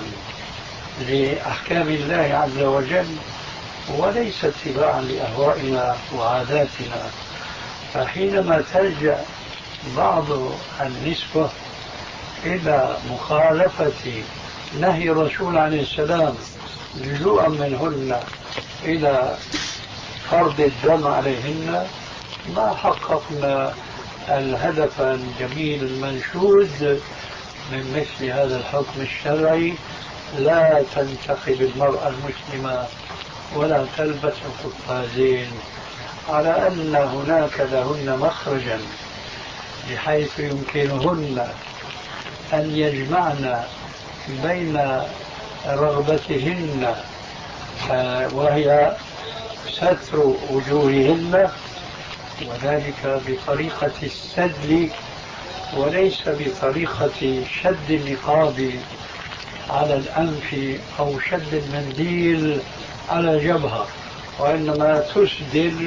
لأحكام الله عز وجل وليس اتباعا لأهوائنا وعاداتنا. فحينما تلجأ بعض النسوة إلى مخالفة نهي الرسول عليه السلام لجوءا منهن إلى فرض الدم عليهن، ما حققنا الهدف الجميل المنشود من مثل هذا الحكم الشرعي: لا تنتخب المرأة المسلمة ولا تلبس القفازين، على أن هناك لهن مخرجا بحيث يمكنهن أن يجمعن بين رغبتهن وهي ستر وجوههن، وذلك بطريقة السدل وليس بطريقة شد النقاب على الأنف أو شد المنديل على الجبهة، وإنما تسدل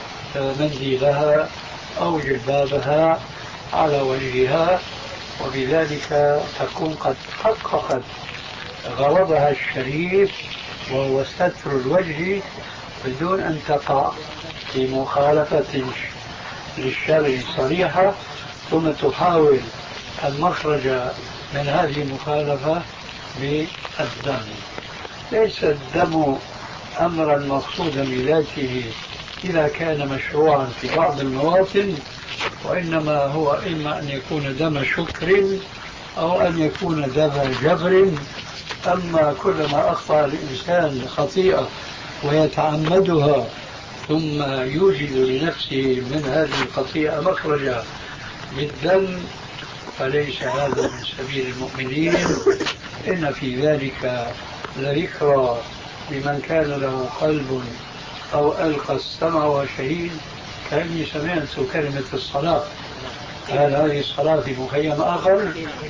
منديلها أو جلبابها على وجهها، وبذلك تكون قد حققت غرضها الشريف وهو ستر الوجه بدون أن تقع في مخالفة للشرع صريحة، ثم تحاول المخرج من هذه المخالفة بالدم. ليس الدم أمرا مقصودا بذاته إذا كان مشروعا في بعض المواطن، وإنما هو إما أن يكون دم شكر أو أن يكون دم جبر. أما كلما أخطأ الإنسان خطيئة ويتعمدها ثم يوجد لنفسه من هذه الخطيئة مخرجا بالدم فليس هذا من سبيل المؤمنين. إن في ذلك لذكرى لمن كان له قلب أو ألقى السمع وشهيد. كأني سمعت كلمة الصلاة. هل هذه الصلاة في مخيم آخر؟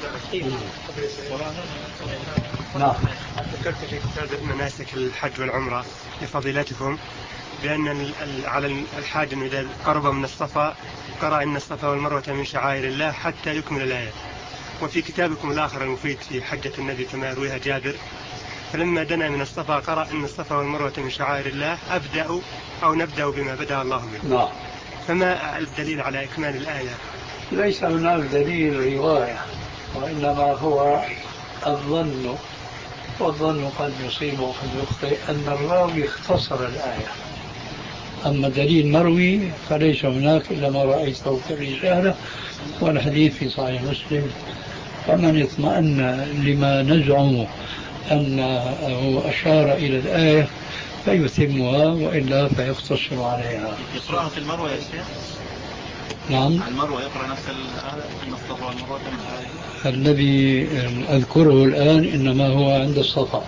نعم. ذكرت في كتاب مناسك الحج والعمرة لفضيلتكم بأن على الحاج أنه إذا قرب من الصفا قرأ إن الصفا والمروة من شعائر الله حتى يكمل الآية. وفي كتابكم الآخر المفيد في حجة النبي كما يرويها جابر، فلما دنا من الصفا قرأ إن الصفا والمروة من شعائر الله أبدأ أو نبدأ بما بدأ الله به. نعم. فما الدليل على إكمال الآية؟ ليس هناك دليل رواية، وإنما هو الظن، والظن قد يصيب وقد يخطئ، أن الراوي اختصر الآية. أما دليل مروي فليس هناك إلا ما رأيته في الرسالة والحديث في صحيح مسلم. فمن اطمأن لما نزعم أنه أشار إلى الآية فيتمها، وإلا فيقتصر عليها. يقرأها في المروة يا شيخ؟ نعم. المروة يقرأ نفس الآية إن الصفا والمروة من شعائر الله. الذي أذكره الآن إنما هو عند الصفا،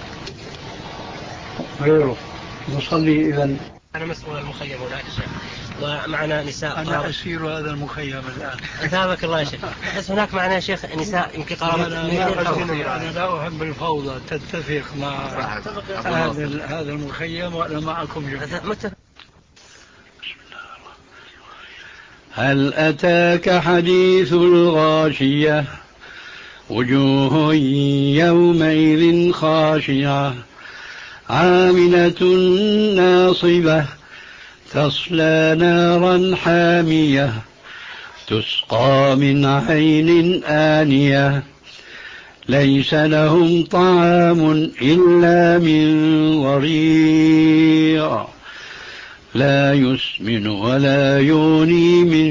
غيره نصلي. إذن أنا مسؤول المخيم هناك شيخ، ومعنا نساء. أنا أسير هذا المخيم الآن. أثابك الله يا شيخ. بس هناك معنا شيخ نساء يمكن قرابة. أنا, أنا لا أحب الفوضى تتفق مع هذا هذا المخيم وأنا معكم جميعا. هل أتاك حديث الغاشية وجوه يومئذ خاشعة عاملة ناصبة تصلى نارا حامية تسقى من عين آنية ليس لهم طعام إلا من ضريع لا يسمن ولا يغني من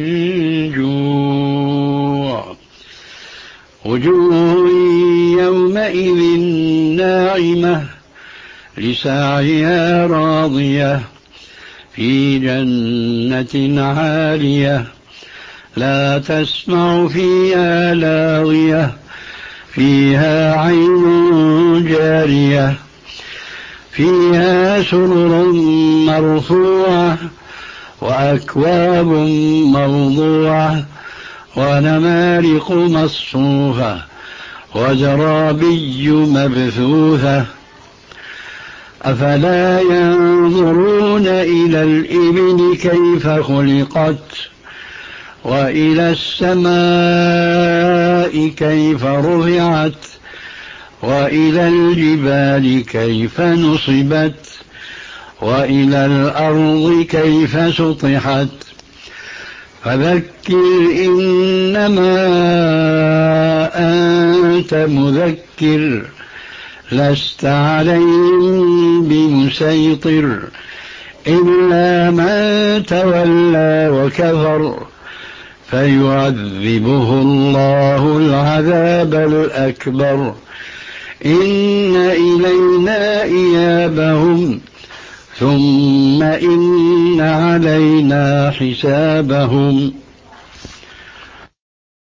جوع وجوه يومئذ ناعمة لسعيها راضية في جنة عالية لا تسمع فيها لاغية فيها عين جارية فيها سرر مرفوعة وأكواب موضوعة ونمارق مصفوفة وزرابي مبثوثة أفلا ينظرون إلى الإبل كيف خلقت وإلى السماء كيف رفعت وإلى الجبال كيف نصبت وإلى الأرض كيف سطحت فذكر إنما أنت مذكر لست عليهم بمسيطر إلا من تولى وكفر فيعذبه الله العذاب الأكبر إن إلينا إيابهم ثم إن علينا حسابهم